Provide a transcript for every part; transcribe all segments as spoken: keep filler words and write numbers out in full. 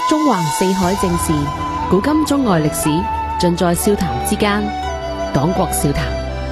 中橫四海正事，古今中外歷史，盡在笑談之間。黨國笑談。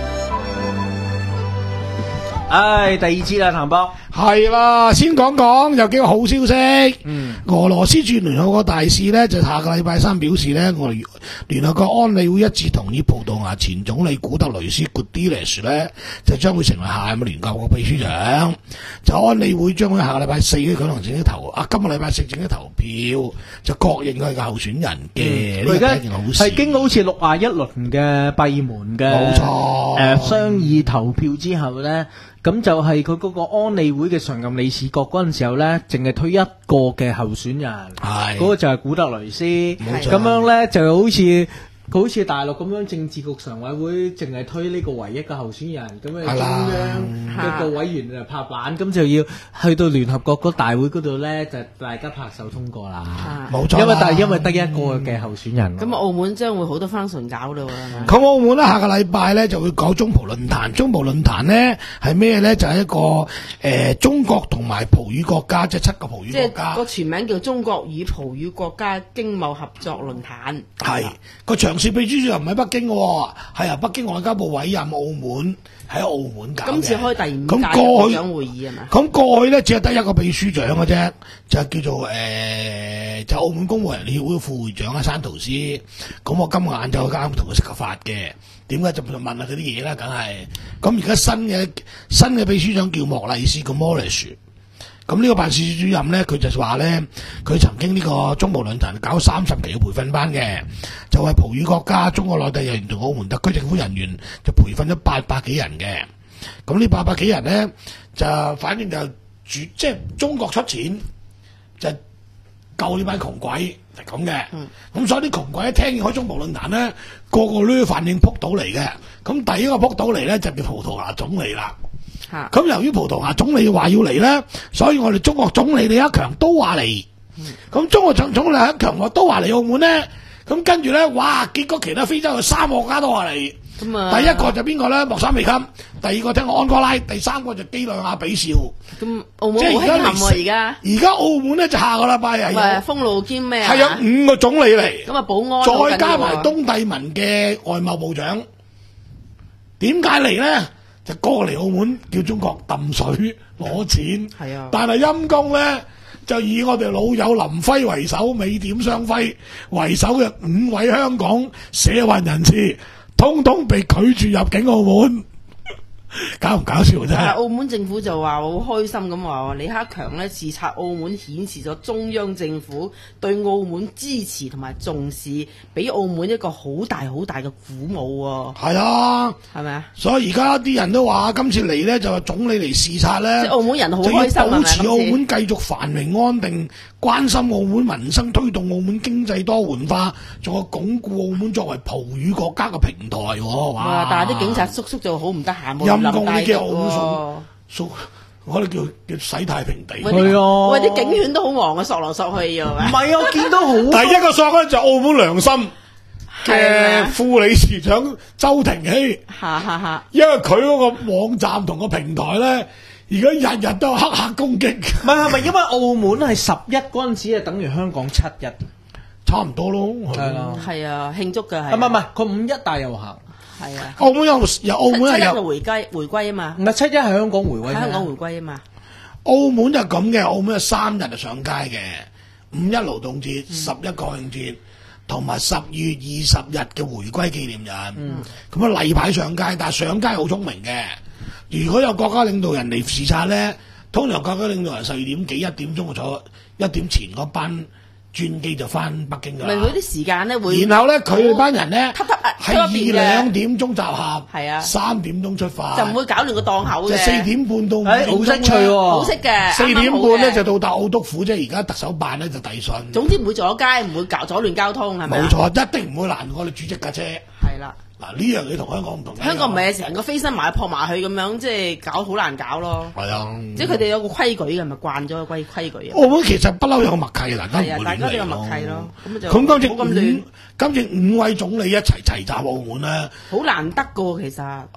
唉，第二節啦，譚博。 係啦，先講講有幾個好消息。嗯，俄羅斯駐聯合國大使呢，就下個禮拜三表示呢，我哋聯合國安理會一致同意葡萄牙前總理古特雷斯 Guterres 呢，就將會成為下任嘅聯合國秘書長。就安理會將會下個禮拜四舉行正式投啊，今個禮拜四正式投票，就確認佢嘅候選人嘅。呢個係一件好事。 係經過好似六廿一輪嘅閉門嘅， 冇錯。 誒，商議投票之後呢。咁就係佢嗰個安理會嘅常任理事國嗰陣時候咧，淨係推一個嘅候選人，嗰、嗰個就係古特雷斯。咁樣咧就好似好似大陸咁樣政治局常委會淨係推呢個唯一嘅候選人，咁啊中央一個委員就拍板，咁就要去到聯合國嗰大會嗰度咧，就大家拍手通過啦。冇錯，因為但係因為得一個嘅候選人。咁、嗯、 澳門將會好多 function 搞咯。 咁澳門咧下個禮拜咧就會搞中葡論壇，中葡論壇咧係咩咧？就係、是、一個誒、呃、中國同埋葡語國家，即係七個葡語國家。 即係個全名叫中國與葡語國家經貿合作論壇。 係個長事秘書長唔喺北京嘅，係由北京外交部委任澳門喺澳門搞嘅。 今次開第五屆部長會議係咪？ 咁過去咧只係得一個秘書長嘅啫，就叫做誒、呃，就澳門公務人協會副會長啊山圖斯。咁我今日晏晝啱同佢食個飯嘅，點解就問下佢啲嘢啦？梗係咁而家新嘅新嘅秘書長叫莫麗斯，叫 Morris。咁呢個辦事處主任咧，佢就話咧，佢曾經呢個中葡論壇搞三十期嘅培訓班嘅，就係葡語國家、中國內地人員同澳門特區政府人員就培訓咗八百幾人嘅。咁呢八百幾人咧，就反正就主即係中國出錢，就救呢班窮鬼，係咁嘅。咁、嗯、所以啲窮鬼一聽見開中葡論壇咧，個個都反應撲到嚟嘅。咁第一個撲到嚟咧就叫葡萄牙總理啦。咁由於葡萄牙總理話要嚟咧，所以我哋中國總理李克強都話嚟。咁、嗯、中國總總理李克強話都話嚟澳門咧。咁跟住咧，哇！結果其他非洲嘅三個國家都話嚟。咁啊，第一個就邊個咧？莫桑比克。第二個聽過安哥拉。第三個就基內亞比紹。咁澳門好興奮喎，而家。而家澳門咧就下個禮拜係封路兼咩啊？ 係有五個總理嚟。 咁啊，保安再加埋東帝汶嘅外貿部長。點解嚟咧？就過嚟澳門叫中國揼水攞錢，係啊！但係陰公咧就以我哋老友林輝為首，美點雙輝為首嘅五位香港社運人士，通通被拒絕入境澳門。搞唔搞笑啫？ 澳門政府就話好開心咁話，李克強咧視察澳門，顯示咗中央政府對澳門支持同埋重視，俾澳門一個好大好大嘅鼓舞喎。 係啊， 係咪啊？ 所以而家啲人都話，今次嚟咧就話總理嚟視察咧， 即係澳門人好開心， 就要保持澳門繼續繁榮安定，關心澳門民生，推動澳門經濟多元化，仲有鞏固澳門作為葡語國家嘅平台。哇！ 但係啲警察叔叔就好唔得閒。 陰公呢啲澳門掃，我哋叫叫洗太平地。 係啊，喂啲警犬都好忙啊，索來索去啊， 唔係啊，我見到好第一個索咧就澳門良心嘅副理事長周庭熙，因為佢嗰個網站同個平台咧，而家日日都有黑客攻擊。 唔係係咪因為澳門係十一嗰陣時係等於香港七一， 差唔多咯。 係啊，係啊，慶祝嘅係。 唔係唔係，佢五一大遊行。 係啊， 澳門有有澳門係有回歸回歸啊嘛， 唔係七一係香港回歸， 香港回歸啊嘛。 澳門就咁嘅，澳門有三日就上街嘅，五一勞動節、十一國慶節，同埋十月二十日嘅回歸紀念日。咁啊例牌上街，但係上街好聰明嘅。如果有國家領導人嚟視察咧，通常國家領導人十二點幾一點鐘就坐一點前嗰班專機就翻北京㗎啦。 咪佢啲時間咧會， 然後咧佢哋班人咧係二兩點鐘集合， 係啊， 三點鐘出發， 就唔會搞亂個檔口嘅。 就四點半到五點鐘， 好識趣喎， 好識嘅。 四點半咧就到達澳督府，即係而家特首辦咧就遞信。 總之唔會阻街，唔會搞阻亂交通，係咪？ 冇錯，一定唔會攔我哋主席架車。 係啦。 嗱呢樣嘢同香港唔同。 香港唔係成個飛身埋撲埋去咁樣，即係搞好難搞咯。 係啊， 即係佢哋有個規矩嘅，咪慣咗個規規矩啊。 澳門其實不嬲有個默契，大家唔會亂嚟咯。 大家都有默契咯。咁就咁今次咁亂， 今次五位總理一齊齊集澳門咧， 好難得噶喎，其實。 好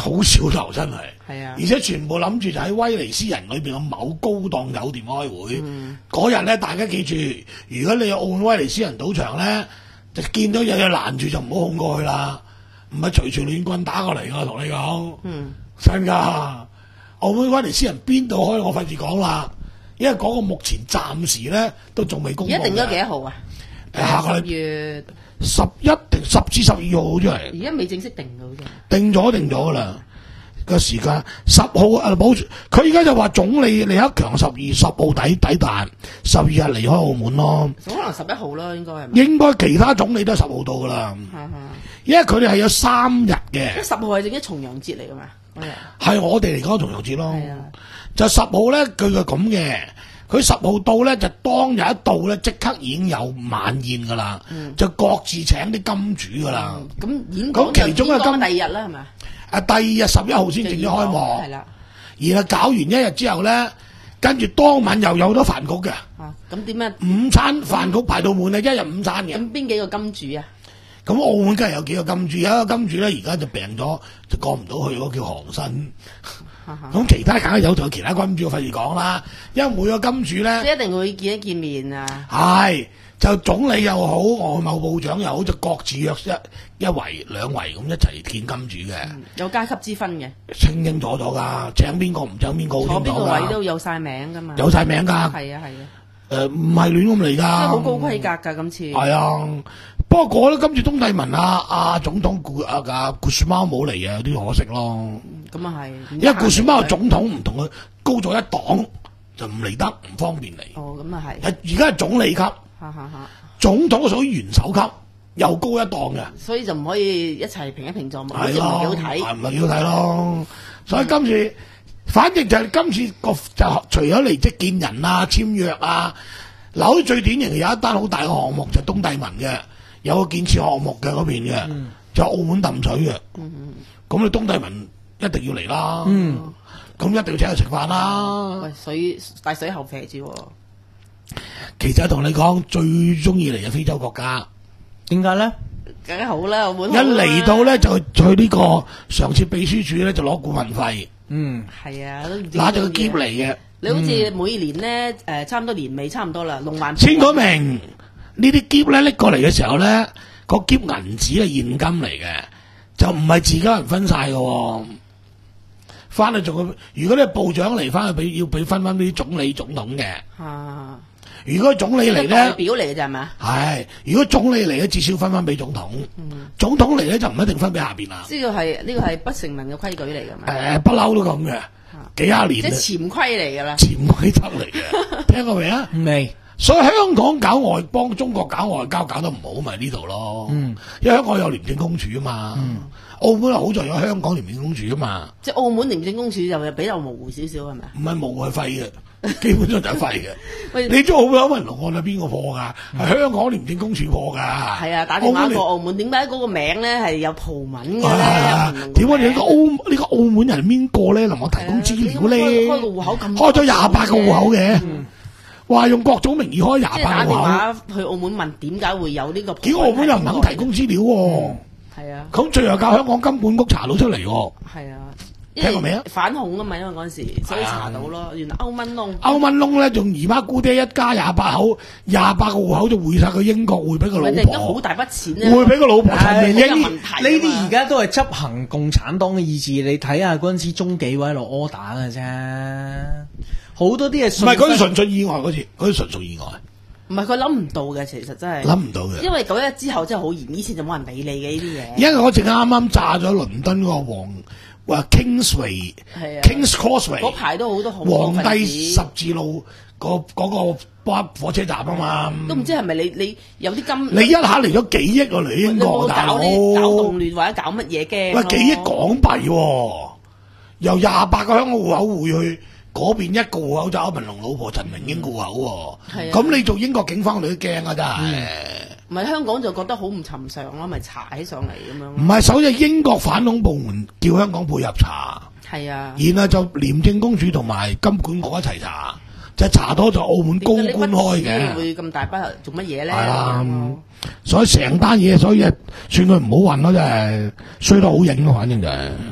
好少頭真係。 係啊， 而且全部諗住就喺威尼斯人裏邊嘅某高檔酒店開會。嗰日咧，大家記住，如果你有澳門威尼斯人賭場咧，就見到有嘢攔住就唔好控過去啦，唔係隨隨亂棍打過嚟㗎，同你講。嗯，真㗎。澳門威尼斯人邊度開我費事講啦，因為嗰個目前暫時咧都仲未公佈。 而家定咗幾多號啊？ 下個十月十一定十至十二號好似係。 而家未正式定嘅好似。 定咗定咗㗎啦。個時間十號啊，冇佢而家就話總理李克強十二十號抵抵達，十二日離開澳門咯。 可能十一號啦，應該係咪？ 應該其他總理都係十號到㗎啦。因為佢哋係有三日嘅。 十號係正一重陽節嚟㗎嘛？ 係我哋嚟講重陽節咯。 係啊。 就十號咧，佢就咁嘅。佢十號到咧，就當日一到咧，即刻已經有晚宴㗎啦。嗯、就各自請啲金主㗎啦。 咁、嗯、演講其中一個金第二日啦，係咪？ 啊！第二日十一號先正式開幕，係啦。然後搞完一日之後咧，跟住當晚又有咗飯局嘅。 啊，咁點啊？ 午餐飯局排到滿啊，一日午餐嘅。 咁邊幾個金主啊？ 咁澳門梗係有幾個金主，有一個金主咧而家就病咗，就過唔到去嗰個叫韓新。咁其他梗係有，仲有其他金主，費事講啦。因為每個金主咧， 即係一定會見一見面啊。 係。就總理又好，外貿部長又好，就各自約一一圍兩圍咁一齊見金主嘅、嗯，有階級之分嘅，清清楚楚㗎，請邊個唔請邊個， 坐邊個位都有晒名㗎嘛， 有晒名㗎， 係啊係啊， 誒唔係亂咁嚟㗎，即係好高規格㗎今次， 係啊，不過咧今次東帝汶啊啊總統顧啊啊顧樹貓冇嚟啊，有啲可惜咯，咁啊係，因為顧樹貓總統唔同佢高咗一檔，就唔嚟得，唔方便嚟，哦咁啊係，而家係總理級。哈哈哈！總統屬於元首級，又高一檔嘅，所以就唔可以一齊平一平坐，唔係幾好睇，唔係幾好睇咯。所以今次，嗯、反正就係今次個就除咗嚟即見人啊、簽約啊，嗱，最典型有一單好大嘅項目就係、東帝汶嘅，有個建設項目嘅嗰邊嘅，嗯、就澳門揼水嘅。咁、嗯、你東帝汶一定要嚟啦，咁、嗯、一定要請佢食飯啦。喂，水大水喉肥住。其實同你講最中意嚟嘅非洲國家，點解咧？梗係好啦，澳門一嚟到咧就去呢個常設秘書處咧就攞顧問費。嗯，係啊，拿住個篋嚟嘅。你好似每年咧誒、嗯，差唔多年尾差唔多啦，龍環簽咗名呢啲篋咧拎過嚟嘅時候咧，個篋銀紙係現金嚟嘅，就唔係自己人分晒嘅。翻去仲要，如果你係部長嚟，翻去俾要俾分翻啲總理總統嘅。啊。如果總理嚟咧，代表嚟嘅啫係咪？係，如果總理嚟咧，至少分翻俾總統。嗯、總統嚟咧就唔一定分俾下邊啦。呢個係呢個係不成文嘅規矩嚟㗎嘛？誒、呃，不嬲都咁嘅，幾廿年。即係潛規嚟㗎啦。潛規則嚟嘅，聽過未啊？未。所以香港搞外幫，中國搞外交搞得唔好，咪呢度咯。嗯。因為香港有廉政公署啊嘛。嗯。澳門好在有香港廉政公署啊嘛。即係澳門廉政公署就比較模糊少少係咪？唔係模糊係廢嘅。基本上就係廢嘅。你捉好有文龍案係邊個破㗎？係、嗯、香港廉政公署破㗎。係啊，打電話過澳門，點解嗰個名咧係有葡文嘅咧？點解你個澳呢、呢個澳門人係邊個咧？能夠提供資料咧？開個戶口咁開咗廿八個戶口嘅，話、嗯、用各種名義開廿八個戶口。打電話去澳門問點解會有呢個？結果澳門又唔肯提供資料喎。係啊。咁、嗯、最後靠香港金管局查到出嚟喎。係啊。聽過未啊？反恐啊嘛，因為嗰陣時所以查到咯。原來歐蚊窿，歐蚊窿咧，仲姨媽姑爹一家廿八口，廿八個戶口就匯晒去英國，匯俾個老婆。好大筆錢咧，匯俾個老婆陳明英。呢啲而家都係執行共產黨嘅意志。你睇下嗰陣時中紀委落 order 嘅啫，好多啲係唔係嗰啲純粹意外嗰次，嗰啲純屬意外。唔係佢諗唔到嘅，其實真係諗唔到嘅。因為九一之後真係好嚴，以前就冇人理你嘅呢啲嘢。因為嗰次啱啱炸咗倫敦嗰個黃。話 Kingsway、啊、Kings Crossway 嗰排都好多皇帝十字路嗰嗰個巴火車站啊嘛，都唔知係咪你你有啲金？你一下嚟咗幾億啊嚟英國大佬，搞動亂或者搞乜嘢嘅？喂，幾億港幣、啊，由廿八個香港戶口匯去嗰邊一個戶口就歐文龍老婆陳明英戶口、啊，咁、嗯啊、你做英國警方你都驚啊真係。嗯唔係香港就覺得好唔尋常咯，咪查起上嚟咁樣。唔係，首先英國反恐部門叫香港配合查，係啊，然後就廉政公署同埋金管局一齊查，就查多咗澳門高官開嘅。會咁大筆做乜嘢咧？係啊，所以成單嘢，所以算佢唔好運咯，真係衰得好影咯，反正就係、是。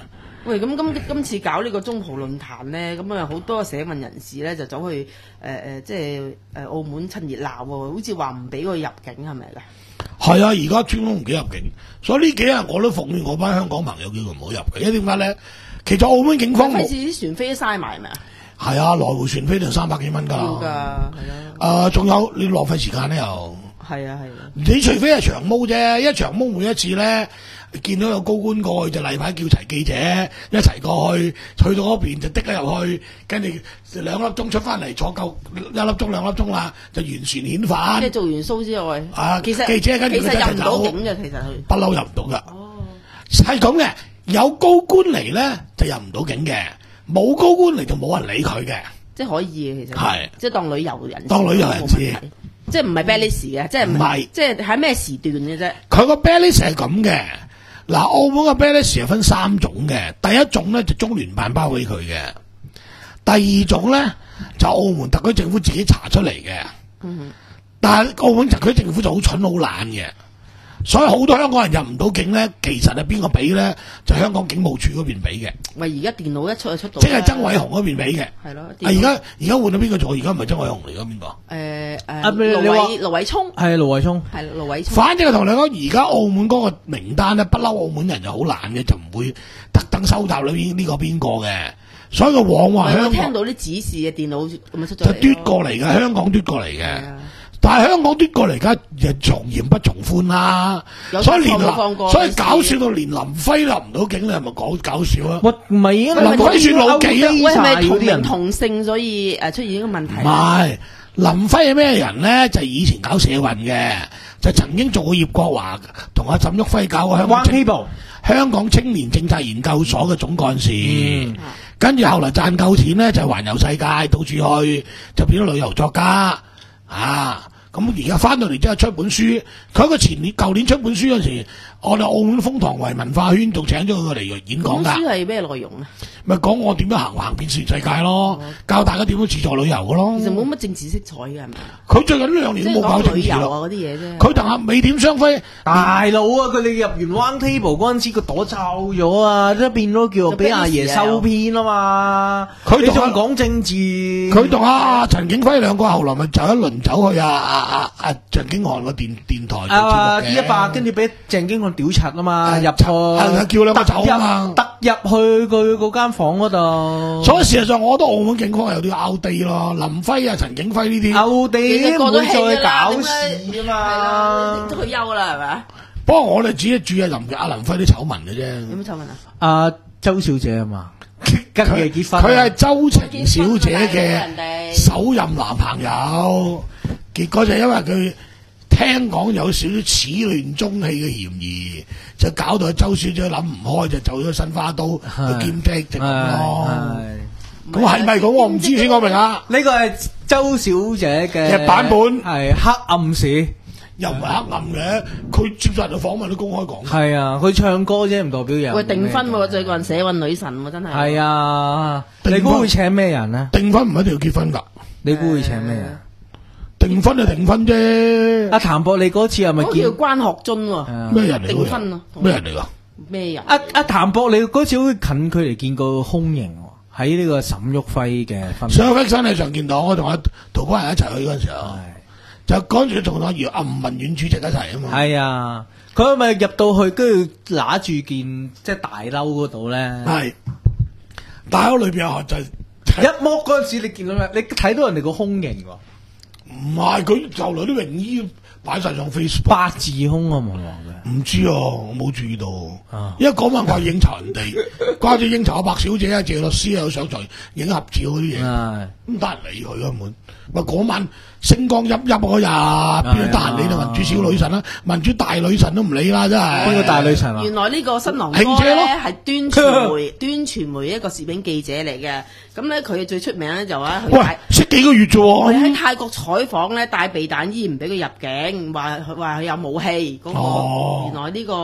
喂，咁今今次搞呢個中葡論壇咧，咁啊好多社運人士咧就走去誒誒、呃，即係誒澳門趁熱鬧喎，好似話唔俾佢入境係咪㗎？ 係啊，而家專登唔俾入境，所以呢幾日我都奉勸我班香港朋友叫佢唔好入嘅，因為點解咧？其實澳門警方費事啲船飛都嘥埋係咪啊？ 係啊，來回船飛就三百幾蚊㗎。 要㗎，係啊。誒，仲有你浪費時間咧又。 係啊係啊。 你除非係長毛啫，一長毛每一次咧。見到有高官過去就例牌叫齊記者一齊過去，去到嗰邊就的咗入去，跟住兩粒鐘出翻嚟坐夠一粒鐘兩粒鐘啦，就完全遣返。 即係做完 show 之外， 啊， 其實記者跟住佢其實入唔到走境嘅，其實佢不嬲入唔到噶。 哦， 係咁嘅，有高官嚟咧就入唔到境嘅，冇高官嚟就冇人理佢嘅。 即係可以嘅，其實係即係當旅遊人士， 當旅遊人士， 即係唔係 balance 嘅，即係唔係即係喺咩時段嘅啫。 佢個 balance 係咁嘅。嗱，澳門嘅 balance 係分三種嘅，第一種咧就中聯辦包俾佢嘅，第二種咧就澳門特區政府自己查出嚟嘅。嗯，但係澳門特區政府就好蠢好懶嘅，所以好多香港人入唔到境咧，其實係邊個俾咧？就香港警務處嗰邊俾嘅。 喂，而家電腦一出就出到， 即係曾偉雄嗰邊俾嘅。 係咯。 而家而家換咗邊個做？而家唔係曾偉雄嚟㗎，邊個？ 誒誒， 啊盧偉盧偉聰係盧偉聰， 係盧偉聰。 反正我同你講，而家澳門嗰個名單咧，不嬲澳門人就好懶嘅，就唔會特登收集裏邊呢個邊個嘅，所以佢往往香港我聽到啲指示嘅電腦咁樣出咗就嚟奪過嚟嘅，香港奪過嚟嘅。但係香港奪過嚟，而家就從嚴不從寬啦。所以連林，所以搞笑到連林輝入唔到境，你係咪講搞笑啊？ 喂，唔係啊， 林輝算老幾啊？ 喂，係咪同名同姓，所以誒出現呢個問題？ 唔係，林輝係咩人咧？就係以前搞社運嘅，就曾經做過葉國華同阿沈旭輝搞過香港香港青年政策研究所嘅總幹事。嗯，跟住後來賺夠錢咧，就環遊世界，到處去，就變咗旅遊作家啊！咁而家翻到嚟之後出本書，佢喺個前年、舊年出本書嗰時，我哋澳門風塘圍文化圈仲請咗佢嚟演講㗎。 本書係咩內容啊？ 咪講我點樣行行遍全世界咯，教大家點樣自助旅遊嘅咯。 其實冇乜政治色彩嘅係咪？ 佢最近呢兩年都冇搞政治啊嗰啲嘢啫。 佢同阿美點雙輝大佬啊！佢哋入完 Round Table 嗰陣時，個朵皺咗啊，即係變咗叫俾阿爺收編啊嘛。佢仲講政治， 佢同阿陳景輝兩個後來咪就一輪走去啊啊啊鄭經翰個電電台做節目嘅。 D 一百跟住俾鄭經翰屌柒啊嘛，入錯叫兩個走啊嘛， 突入去佢嗰間房嗰度。 所以事實上，我覺得澳門警方有啲拗地咯，林輝啊、陳景輝呢啲拗地唔會再搞事啊嘛， 退休啦係咪？ 不過我哋只係注意林阿林輝啲醜聞嘅啫。 有咩醜聞啊？ 阿周小姐啊嘛，跟住結婚， 佢係周晴小姐嘅首任男朋友，結果就因為佢聽講有少少始亂終棄嘅嫌疑，就搞到周小姐諗唔開，就走咗新花都去兼職就咁咯。咁係咪咁？我唔知先，我明啊。 呢個係周小姐嘅版本， 係黑暗史， 又唔係黑暗嘅。佢接受人嘅訪問都公開講。 係啊，佢唱歌啫，唔代表有。 喂，訂婚喎，最近社運女神喎，真係。 係啊，你估會請咩人咧？ 訂婚唔一定要結婚㗎。 你估會請咩人？ 訂婚就訂婚啫。 阿譚博，你嗰次係咪見叫關學津喎？ 咩人嚟？ 訂婚啊？ 咩人嚟㗎？ 咩人？ 阿阿譚博，你嗰次好近距離見過空形喎，喺呢個沈旭輝嘅婚禮。 沈旭輝真係常見到，我同阿陶哥人一齊去嗰陣時候，就嗰陣時同阿姚阿吳文遠主席一齊啊嘛。 係啊，佢咪入到去，跟住揦住件即係大褸嗰度咧。 係大褸裏邊有就一剝嗰陣時，你見到咩？你睇到人哋個胸型喎。 唔係，佢就來啲泳衣擺晒上 Facebook， 八字胸啊，冇話嘅。 唔知啊，我冇注意到。啊、因為嗰晚掛應酬人哋，掛住應酬阿白小姐啊、謝律師啊，有上台影合照嗰啲嘢，咁得人理佢根本。咪嗰晚星光熠熠嗰日，邊度得閒理你民主小女神啦、啊？民主大女神都唔理啦，真係。邊個大女神啊？ 原來呢個新郎哥咧係端傳媒端傳媒一個攝影記者嚟嘅。咁咧佢最出名咧就話喂，識幾個月啫喎。 佢喺泰國採訪咧帶避彈衣唔俾佢入境，話話佢有武器。嗰、那個、哦、原來呢、這個。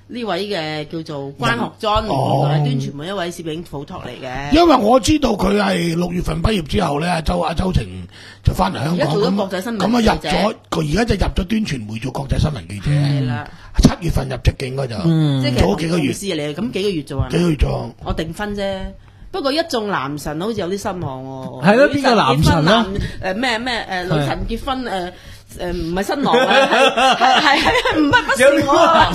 呢位嘅叫做關學津， 哦係端傳媒一位攝影輔託嚟嘅。 因為我知道佢係六月份畢業之後咧，周阿周晴就翻嚟香港， 而家做咗國際新聞咁啊入記者咗，佢而家就入咗端傳媒做國際新聞記者。 係啦， 七月份入職嘅應該就， 即係其實做咗幾個月， 同事嚟，咁幾個月做啊？ 幾個月做。 我訂婚啫。不過一眾男神好似有啲失望喎。 係咯邊個男神啊？ 誒咩咩誒女神結婚誒誒唔係新郎啊，係係係唔不不是我啊！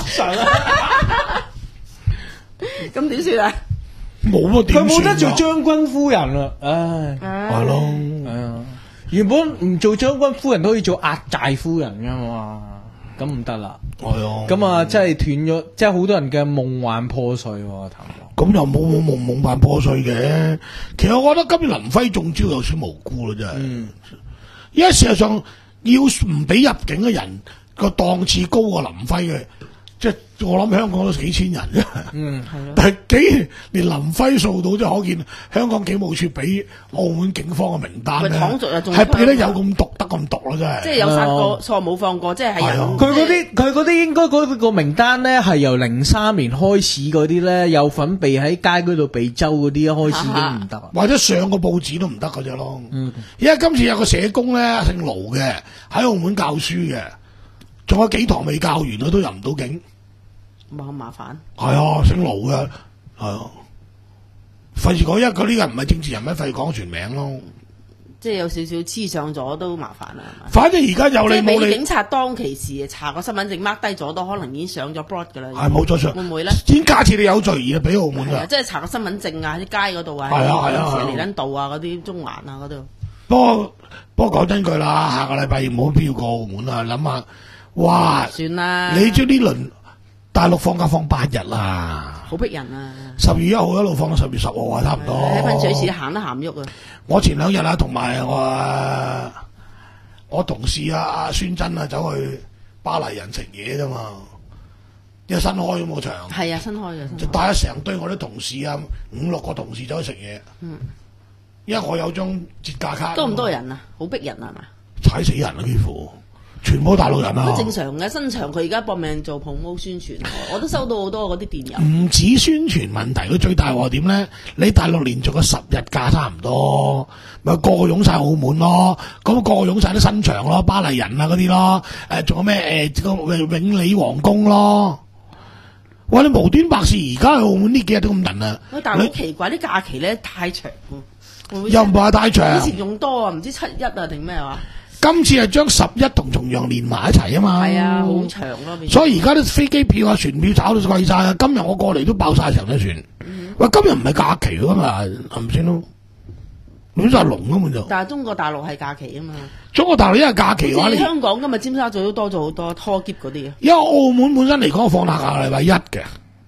咁點算啊？ 冇啊，點佢冇得做算啊將軍夫人啦，唉， 係咯， 係啊，原本唔做將軍夫人都可以做壓寨夫人噶嘛，咁唔得啦。 係啊， 咁啊，真係斷咗，即係好多人嘅夢幻破碎喎，譚哥。 咁又冇冇夢夢幻破碎嘅。其實我覺得今日林輝中招有少無辜啦，真係。 嗯， 因為事實上要唔俾入境嘅人個檔次高過林輝嘅，即係我諗香港都幾千人啫。 嗯， 係咯。 但係竟然連林輝掃到，即係可見香港警務處俾澳門警方嘅名單咧， 喂躺逐又仲係俾得有咁毒得咁毒咯，真係。 即係有殺過錯冇放過，即係係人。 係啊佢嗰啲佢嗰啲應該嗰個名單咧係由零三年開始嗰啲咧有份被喺街嗰度被周嗰啲開始已經唔得。 或者上個報紙都唔得嗰隻咯。 嗯， 因為今次有個社工咧，姓盧嘅，喺澳門教書嘅，仲有幾堂未教完佢都入唔到境。 哇咁麻煩。 係啊，姓盧嘅，係啊，費事講，因為佢呢個唔係政治人物，費事講全名咯。 即係有少少黐上咗都麻煩啦，係嘛？ 反正而家有即係你冇你， 俾警察當其時查個身份證 mark 低咗，都可能已經上咗 broad 㗎啦。 係冇咗上， 會唔會咧？ 已經假設你有罪而俾澳門係啊， 㗎。 即係查個身份證啊，喺啲街嗰度啊， 係啊係啊係啊離撚道啊，嗰啲中環啊嗰度。 不過不過講真句啦，下個禮拜冇必要過澳門啊！諗下，哇！ 算啦。 你將呢輪大陸放假放八日啦， 好逼人啊！ 十月一號一路放到十月十號啊，差唔多。 喺噴水池行都行唔喐啊！ 我前兩日啊，同埋我我同事啊阿孫真啊，走去巴黎人食嘢啫嘛，因為新開咁個場， 係啊，新開嘅。 就帶咗成堆我啲同事啊，五六個同事走去食嘢。 嗯， 因為我有張節假卡。 多唔多人啊？好逼人啊係嘛？ 踩死人啊！幾乎全部大陸人啊！ 都正常嘅，新場佢而家搏命做 promo 宣傳，我都收到好多嗰啲電郵。 唔止宣傳問題，佢最大鑊點咧？你大陸連續個十日假差唔多，咪個個湧晒澳門咯，咁個個湧晒啲新場咯，巴黎人啊嗰啲咯，誒仲有咩誒個永利皇宮咯。哇！你無端白事，而家去澳門呢幾日都咁人啊！ 喂，但係好奇怪啲假期咧太長喎，會唔會又唔係話太長以前仲多啊？唔知七一啊定咩話？ 今次係將十一同重陽連埋一齊啊嘛。 係啊，好長咯。 所以而家啲飛機票啊、船票炒到貴晒啊！今日我過嚟都爆晒成隻船。 嗯、 喂，今日唔係假期㗎嘛，係咪先咯？亂晒龍咁就。 但係中國大陸係假期啊嘛。 中國大陸因為假期嘅話， 好似你香港今日尖沙咀都多咗好多拖篋嗰啲嘅。 因為澳門本身嚟講放假下個禮拜一嘅，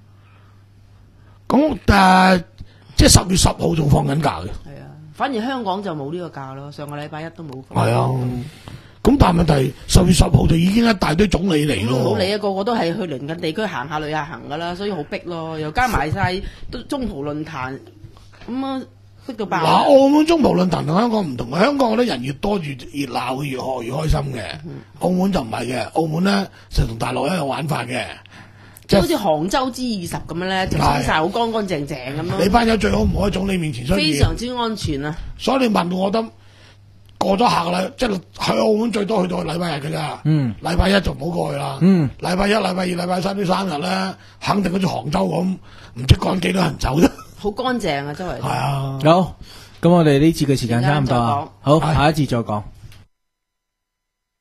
咁誒、呃、即係十月十號仲放緊假嘅。 係啊，反而香港就冇呢個假咯。上個禮拜一都冇放。 係啊，咁但係問題十月十號就已經一大堆總理嚟咯。 冇理啊，個個都係去鄰近地區行下旅下行噶啦，所以好逼咯。又加埋晒都中葡論壇，咁啊逼到爆。 嗱，澳門中葡論壇同香港唔同，香港嗰啲人越多越熱鬧，越學越開心嘅。嗯、澳門就唔係嘅，澳門咧就同大陸一樣玩法嘅。 即係好似杭州 G 二十咁樣咧，就清晒好乾乾淨淨咁咯。 你班友最好唔好喺總理面前出現， 非常之安全啊！ 所以你問我得過咗下個禮，即係去澳門最多去到禮拜日嘅咋。 嗯， 禮拜一就唔好過去啦。 嗯， 禮拜一、禮拜二、禮拜三啲生日咧，肯定好似杭州咁，唔知趕幾多人走啫。 好乾淨啊，周圍。 係啊。 好，咁我哋呢次嘅時間差唔多啊。好， 係下一節再講。